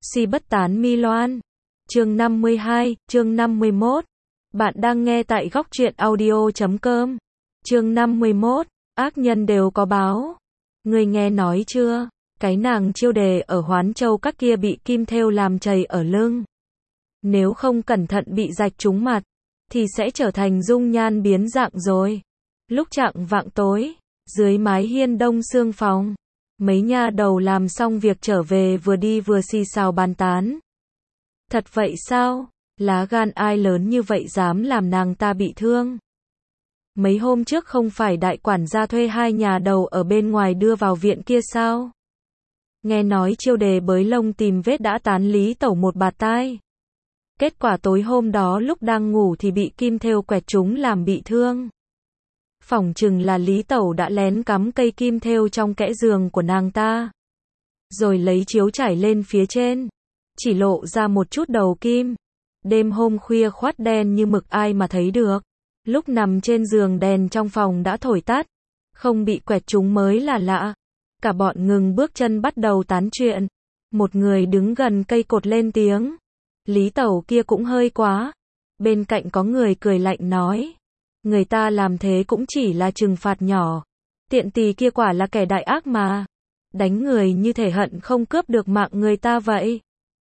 Si bất tán mi loan. Chương 52, chương 51. Bạn đang nghe tại góc truyện audio.com. Chương 51, ác nhân đều có báo. Ngươi nghe nói chưa? Cái nàng Chiêu Đề ở Hoán Châu các kia bị kim thêu làm chày ở lưng. Nếu không cẩn thận bị rạch trúng mặt, thì sẽ trở thành dung nhan biến dạng rồi. Lúc chạng vạng tối, dưới mái hiên đông sương phòng, mấy nha đầu làm xong việc trở về vừa đi vừa xì xào bàn tán. Thật vậy sao? Lá gan ai lớn như vậy dám làm nàng ta bị thương? Mấy hôm trước không phải đại quản gia thuê hai nhà đầu ở bên ngoài đưa vào viện kia sao? Nghe nói Chiêu Đề bới lông tìm vết đã tán Lý Tẩu một bạt tai. Kết quả tối hôm đó lúc đang ngủ thì bị kim thêu quẹt trúng làm bị thương. Phỏng chừng là Lý Tẩu đã lén cắm cây kim thêu trong kẽ giường của nàng ta. Rồi lấy chiếu trải lên phía trên. Chỉ lộ ra một chút đầu kim. Đêm hôm khuya khoắt đen như mực ai mà thấy được. Lúc nằm trên giường đèn trong phòng đã thổi tắt. Không bị quẹt trúng mới là lạ. Cả bọn ngừng bước chân bắt đầu tán chuyện. Một người đứng gần cây cột lên tiếng. Lý Tẩu kia cũng hơi quá. Bên cạnh có người cười lạnh nói. Người ta làm thế cũng chỉ là trừng phạt nhỏ. Tiện tỳ kia quả là kẻ đại ác mà. Đánh người như thể hận không cướp được mạng người ta vậy.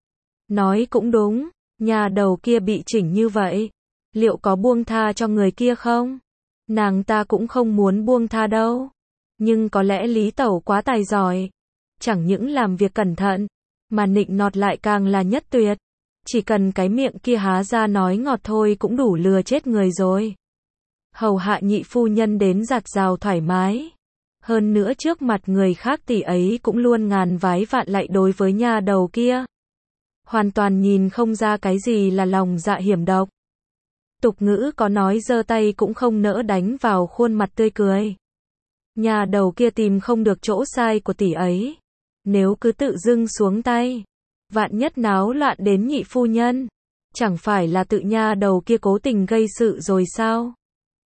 Nói cũng đúng, nhà đầu kia bị chỉnh như vậy. Liệu có buông tha cho người kia không? Nàng ta cũng không muốn buông tha đâu. Nhưng có lẽ Lý Tẩu quá tài giỏi. Chẳng những làm việc cẩn thận, mà nịnh nọt lại càng là nhất tuyệt. Chỉ cần cái miệng kia há ra nói ngọt thôi cũng đủ lừa chết người rồi. Hầu hạ nhị phu nhân đến giặt rào thoải mái. Hơn nữa trước mặt người khác tỷ ấy cũng luôn ngàn vái vạn lạy đối với nhà đầu kia. Hoàn toàn nhìn không ra cái gì là lòng dạ hiểm độc. Tục ngữ có nói giơ tay cũng không nỡ đánh vào khuôn mặt tươi cười. Nhà đầu kia tìm không được chỗ sai của tỷ ấy. Nếu cứ tự dưng xuống tay, vạn nhất náo loạn đến nhị phu nhân, chẳng phải là tự nhà đầu kia cố tình gây sự rồi sao?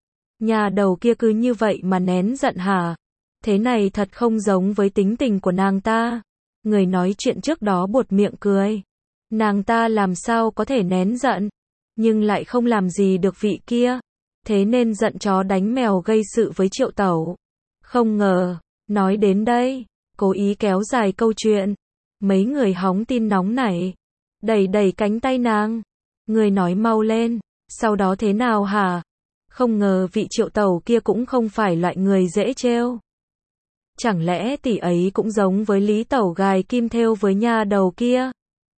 Nhà đầu kia cứ như vậy mà nén giận hả? Thế này thật không giống với tính tình của nàng ta. Người nói chuyện trước đó buột miệng cười. Nàng ta làm sao có thể nén giận, nhưng lại không làm gì được vị kia. Thế nên giận chó đánh mèo gây sự với Triệu Tẩu. Không ngờ, nói đến đây, cố ý kéo dài câu chuyện. Mấy người hóng tin nóng nảy, đẩy đẩy cánh tay nàng. Người nói mau lên, sau đó thế nào hả? Không ngờ vị Triệu Tẩu kia cũng không phải loại người dễ trêu. Chẳng lẽ tỷ ấy cũng giống với Lý Tẩu gài kim thêu với nha đầu kia?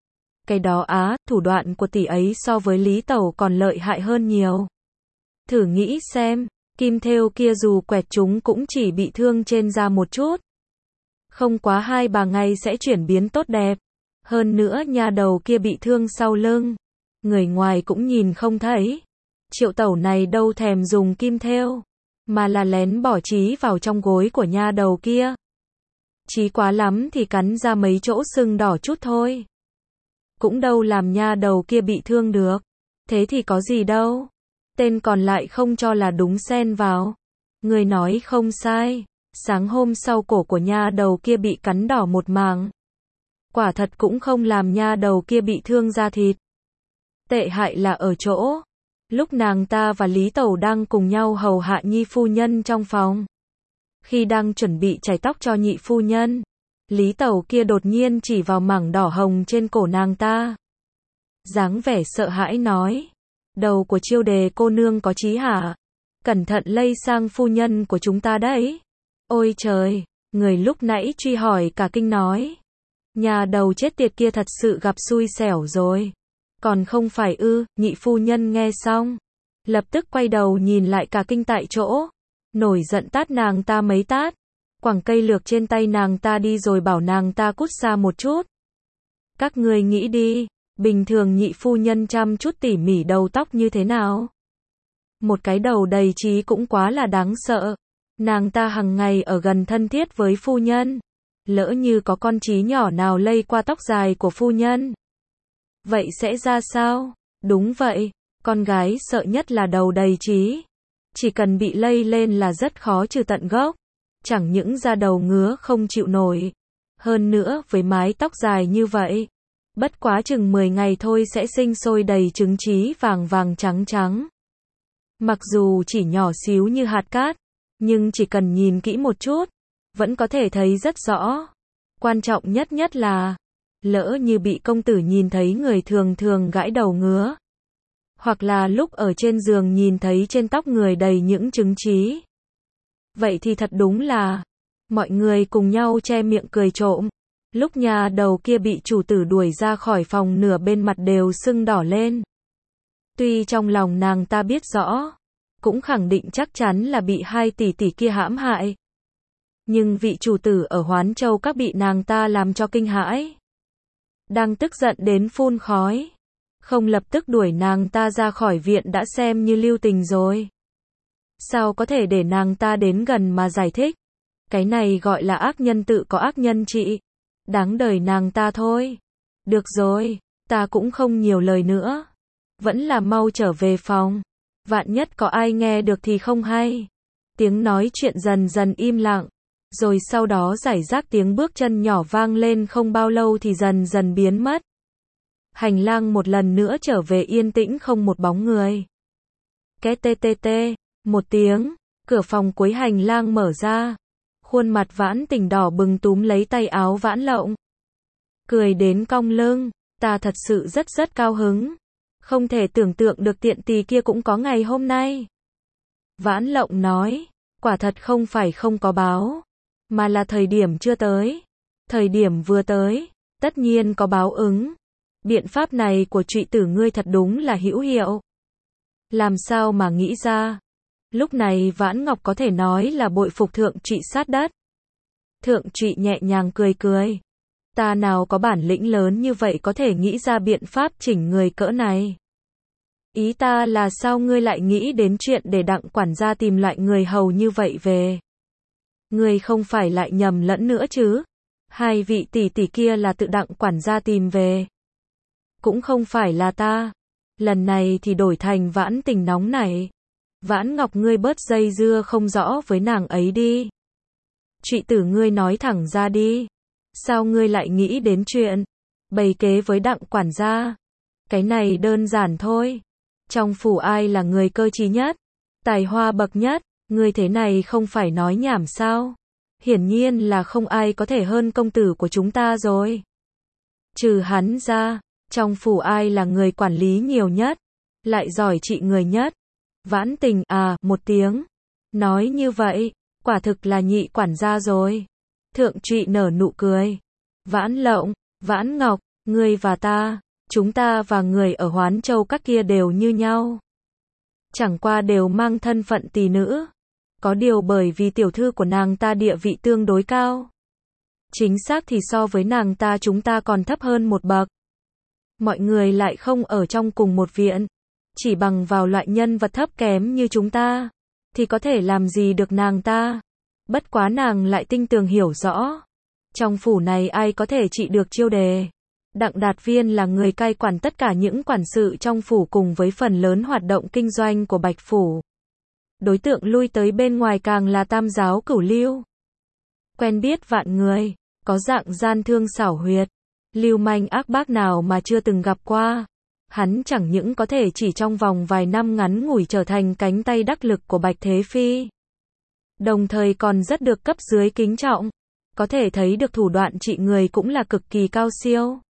Cái đó á, thủ đoạn của tỷ ấy so với Lý Tẩu còn lợi hại hơn nhiều. Thử nghĩ xem, kim thêu kia dù quẹt chúng cũng chỉ bị thương trên da một chút. Không quá 2-3 ngày sẽ chuyển biến tốt đẹp. Hơn nữa nha đầu kia bị thương sau lưng. Người ngoài cũng nhìn không thấy. Triệu Tẩu này đâu thèm dùng kim thêu, mà là lén bỏ trí vào trong gối của nha đầu kia. Chí quá lắm thì cắn ra mấy chỗ sưng đỏ chút thôi. Cũng đâu làm nha đầu kia bị thương được. Thế thì có gì đâu. Tên còn lại không cho là đúng xen vào. Người nói không sai. Sáng hôm sau cổ của nha đầu kia bị cắn đỏ một mảng. Quả thật cũng không làm nha đầu kia bị thương da thịt. Tệ hại là ở chỗ. Lúc nàng ta và Lý Tẩu đang cùng nhau hầu hạ nhị phu nhân trong phòng. Khi đang chuẩn bị chải tóc cho nhị phu nhân, Lý Tẩu kia đột nhiên chỉ vào mảng đỏ hồng trên cổ nàng ta. Dáng vẻ sợ hãi nói. Đầu của Chiêu Đề cô nương có chí hả? Cẩn thận lây sang phu nhân của chúng ta đấy. Ôi trời, người lúc nãy truy hỏi cả kinh nói. Nhà đầu chết tiệt kia thật sự gặp xui xẻo rồi. Còn không phải ư? Nhị phu nhân nghe xong, lập tức quay đầu nhìn lại cả kinh tại chỗ. Nổi giận tát nàng ta mấy tát. Quẳng cây lược trên tay nàng ta đi rồi bảo nàng ta cút xa một chút. Các người nghĩ đi, bình thường nhị phu nhân chăm chút tỉ mỉ đầu tóc như thế nào? Một cái đầu đầy trí cũng quá là đáng sợ. Nàng ta hằng ngày ở gần thân thiết với phu nhân. Lỡ như có con trí nhỏ nào lây qua tóc dài của phu nhân, vậy sẽ ra sao? Đúng vậy, con gái sợ nhất là đầu đầy trí. Chỉ cần bị lây lên là rất khó trừ tận gốc. Chẳng những da đầu ngứa không chịu nổi. Hơn nữa với mái tóc dài như vậy, Bất quá chừng 10 ngày thôi sẽ sinh sôi đầy trứng trí vàng vàng trắng trắng. Mặc dù chỉ nhỏ xíu như hạt cát, nhưng chỉ cần nhìn kỹ một chút, vẫn có thể thấy rất rõ. Quan trọng nhất là, lỡ như bị công tử nhìn thấy người thường thường gãi đầu ngứa. Hoặc là lúc ở trên giường nhìn thấy trên tóc người đầy những trứng trí. Vậy thì thật đúng là, mọi người cùng nhau che miệng cười trộm. Lúc nhà đầu kia bị chủ tử đuổi ra khỏi phòng nửa bên mặt đều sưng đỏ lên. Tuy trong lòng nàng ta biết rõ, cũng khẳng định chắc chắn là bị hai tỷ tỷ kia hãm hại. Nhưng vị chủ tử ở Hoán Châu các bị nàng ta làm cho kinh hãi. Đang tức giận đến phun khói. Không lập tức đuổi nàng ta ra khỏi viện đã xem như lưu tình rồi. Sao có thể để nàng ta đến gần mà giải thích? Cái này gọi là ác nhân tự có ác nhân trị. Đáng đời nàng ta thôi. Được rồi, ta cũng không nhiều lời nữa. Vẫn là mau trở về phòng. Vạn nhất có ai nghe được thì không hay. Tiếng nói chuyện dần dần im lặng. Rồi sau đó rải rác tiếng bước chân nhỏ vang lên không bao lâu thì dần dần biến mất. Hành lang một lần nữa trở về yên tĩnh không một bóng người. Két tê tê tê, một tiếng, cửa phòng cuối hành lang mở ra. Khuôn mặt Vãn Tình đỏ bừng túm lấy tay áo Vãn Lộng. Cười đến cong lưng, ta thật sự rất cao hứng. Không thể tưởng tượng được tiện tỳ kia cũng có ngày hôm nay. Vãn Lộng nói, quả thật không phải không có báo, mà là thời điểm chưa tới. Thời điểm vừa tới, tất nhiên có báo ứng. Biện pháp này của Trụy tử ngươi thật đúng là hữu hiệu. Làm sao mà nghĩ ra? Lúc này Vãn Ngọc có thể nói là bội phục Thượng Trụy sát đất. Thượng Trụy nhẹ nhàng cười. Ta nào có bản lĩnh lớn như vậy có thể nghĩ ra biện pháp chỉnh người cỡ này. Ý ta là sao ngươi lại nghĩ đến chuyện để Đặng quản gia tìm loại người hầu như vậy về? Ngươi không phải lại nhầm lẫn nữa chứ? Hai vị tỷ tỷ kia là tự Đặng quản gia tìm về. Cũng không phải là ta. Lần này thì đổi thành Vãn Tình nóng này. Vãn Ngọc ngươi bớt dây dưa không rõ với nàng ấy đi. Trụy tử ngươi nói thẳng ra đi. Sao ngươi lại nghĩ đến chuyện bày kế với Đặng quản gia? Cái này đơn giản thôi. Trong phủ ai là người cơ trí nhất, tài hoa bậc nhất, ngươi thế này không phải nói nhảm sao? Hiển nhiên là không ai có thể hơn công tử của chúng ta rồi. Trừ hắn ra, trong phủ ai là người quản lý nhiều nhất, lại giỏi trị người nhất? Vãn Tình một tiếng. Nói như vậy, quả thực là nhị quản gia rồi. Thượng Trụy nở nụ cười. Vãn Lộng, Vãn Ngọc, ngươi và ta, chúng ta và người ở Hoán Châu các kia đều như nhau. Chẳng qua đều mang thân phận tỷ nữ. Có điều bởi vì tiểu thư của nàng ta địa vị tương đối cao. Chính xác thì so với nàng ta chúng ta còn thấp hơn một bậc. Mọi người lại không ở trong cùng một viện. Chỉ bằng vào loại nhân vật thấp kém như chúng ta, thì có thể làm gì được nàng ta. Bất quá nàng lại tinh tường hiểu rõ. Trong phủ này ai có thể trị được chiêu đề. Đặng Đạt Viên là người cai quản tất cả những quản sự trong phủ cùng với phần lớn hoạt động kinh doanh của Bạch Phủ. Đối tượng lui tới bên ngoài càng là tam giáo cửu lưu. Quen biết vạn người, có dạng gian thương xảo huyệt, lưu manh ác bác nào mà chưa từng gặp qua. Hắn chẳng những có thể chỉ trong vòng vài năm ngắn ngủi trở thành cánh tay đắc lực của Bạch Thế Phi. Đồng thời còn rất được cấp dưới kính trọng. Có thể thấy được thủ đoạn trị người cũng là cực kỳ cao siêu.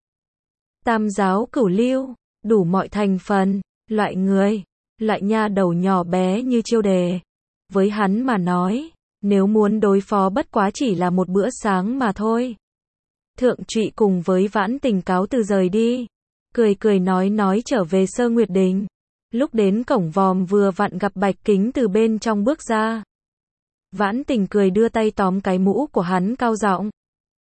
Tam giáo cửu lưu, đủ mọi thành phần, loại người, loại nha đầu nhỏ bé như chiêu đề. Với hắn mà nói, nếu muốn đối phó bất quá chỉ là một bữa sáng mà thôi. Thượng Trụy cùng với Vãn Tình cáo từ rời đi. Cười nói trở về Sơ Nguyệt Đình. Lúc đến cổng vòm vừa vặn gặp Bạch Kính từ bên trong bước ra. Vãn Tình cười đưa tay tóm cái mũ của hắn cao giọng.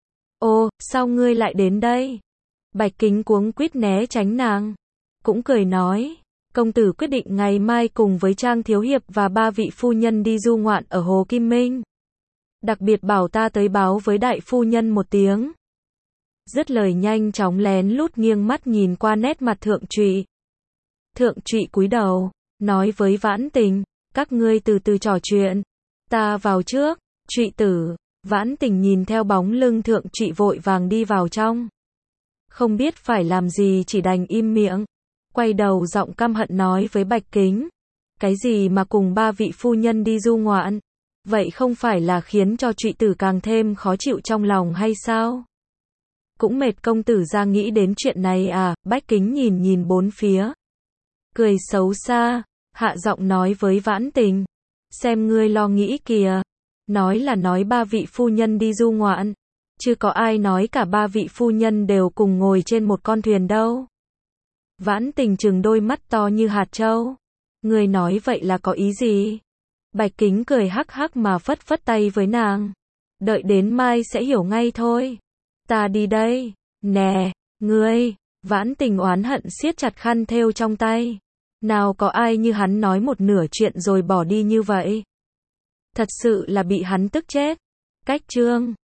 Ô, sao ngươi lại đến đây? Bạch Kính cuống quýt né tránh nàng. Cũng cười nói, công tử quyết định ngày mai cùng với Trang Thiếu Hiệp và 3 vị phu nhân đi du ngoạn ở Hồ Kim Minh. Đặc biệt bảo ta tới báo với đại phu nhân một tiếng. Dứt lời nhanh chóng lén lút nghiêng mắt nhìn qua nét mặt Thượng Trụy. Thượng Trụy cúi đầu, nói với Vãn Tình, các ngươi từ từ trò chuyện. Ta vào trước. Trụy tử. Vãn Tình nhìn theo bóng lưng Thượng Trụy vội vàng đi vào trong. Không biết phải làm gì chỉ đành im miệng. Quay đầu giọng căm hận nói với Bạch Kính. Cái gì mà cùng ba vị phu nhân đi du ngoạn? Vậy không phải là khiến cho trụy tử càng thêm khó chịu trong lòng hay sao? Cũng mệt công tử ra nghĩ đến chuyện này à? Bách Kính nhìn nhìn bốn phía. Cười xấu xa, hạ giọng nói với Vãn Tình. Xem ngươi lo nghĩ kìa. Nói là nói ba vị phu nhân đi du ngoạn. Chứ có ai nói cả ba vị phu nhân đều cùng ngồi trên một con thuyền đâu. Vãn Tình trừng đôi mắt to như hạt trâu. Ngươi nói vậy là có ý gì? Bạch Kính cười hắc hắc mà phất phất tay với nàng. Đợi đến mai sẽ hiểu ngay thôi. Ta đi đây. Nè, ngươi. Vãn Tình oán hận siết chặt khăn thêu trong tay. Nào có ai như hắn nói một nửa chuyện rồi bỏ đi như vậy. Thật sự là bị hắn tức chết. Cách chương